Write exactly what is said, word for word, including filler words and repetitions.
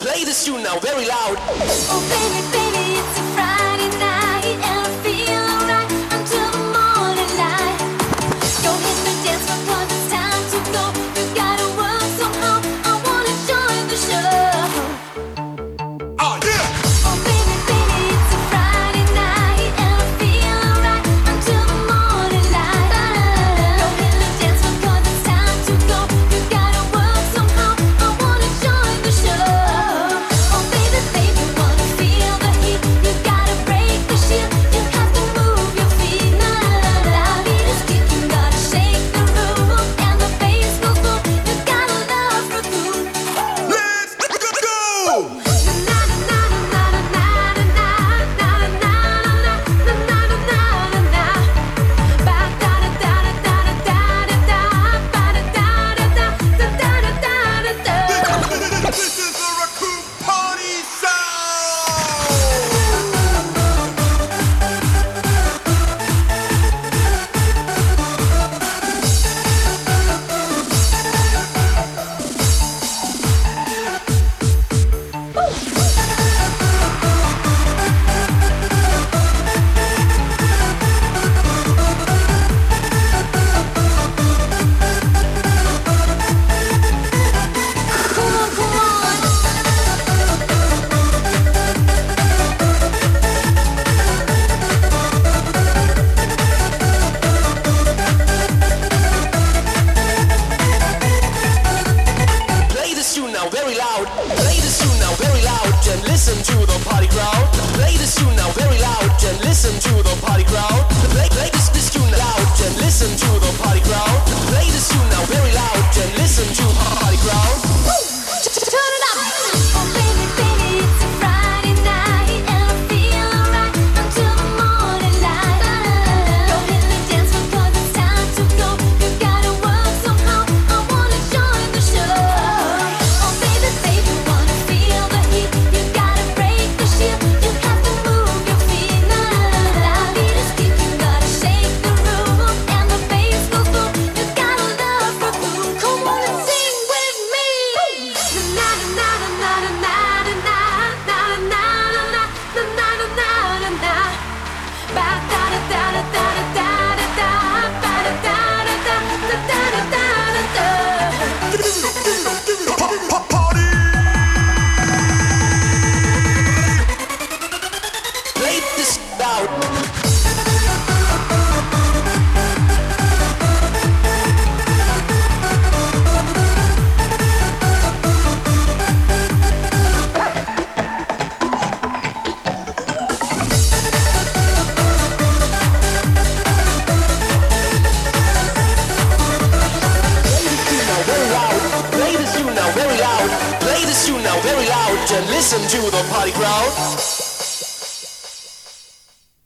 Play this tune now very loud. Oh baby, baby, it's a Friday night and I feel alright until the morning light. Go hit the dance floor 'cause it's time to go. You gotta work somehow. I wanna join the show. Oh yeah. Oh baby, baby, it's a Friday night and I feel alright until the morning light. Go hit the dance floor 'cause it's time to go. You gotta work somehow. I wanna join the show. Oh baby, baby, wanna feel the heat. You gotta break the shield. You have to move your feet. La la la, beat is kicking, gotta shake the room, and the bass goes boom. You gotta love the groove. Let's go. Na na na na na na na na na na na na na na. Ba da da da da da da da ba da da da da da da da da. This is the Raccoon Party sound. Come on, come on. Play this tune now very loud. Play this tune now very loud and listen to the party crowd. Play this tune now very loud and listen to the party crowd. Play, play this, this tune loud and listen to the party crowd. Play this tune now very loud and listen to the party crowd. Turn it up. Oh baby, baby, it's a Friday night and I feel alright until the morning light. Go hit the dance floor 'cause it's time to go. You gotta work somehow. I wanna join the show. Oh baby, baby, wanna feel the heat. You gotta break the shield. You have to move your feet. La la la, beat is kicking, gotta shake the room, and the bass goes boom. You gotta love the groove. Come on and sing with me. Na na na na na na na na na na na na na na na na. Ba da da da da da da da da ba da da da da da da da da da. Party. Play this loud. Play this tune now very loud. Play this tune now very loud and listen to the party crowd.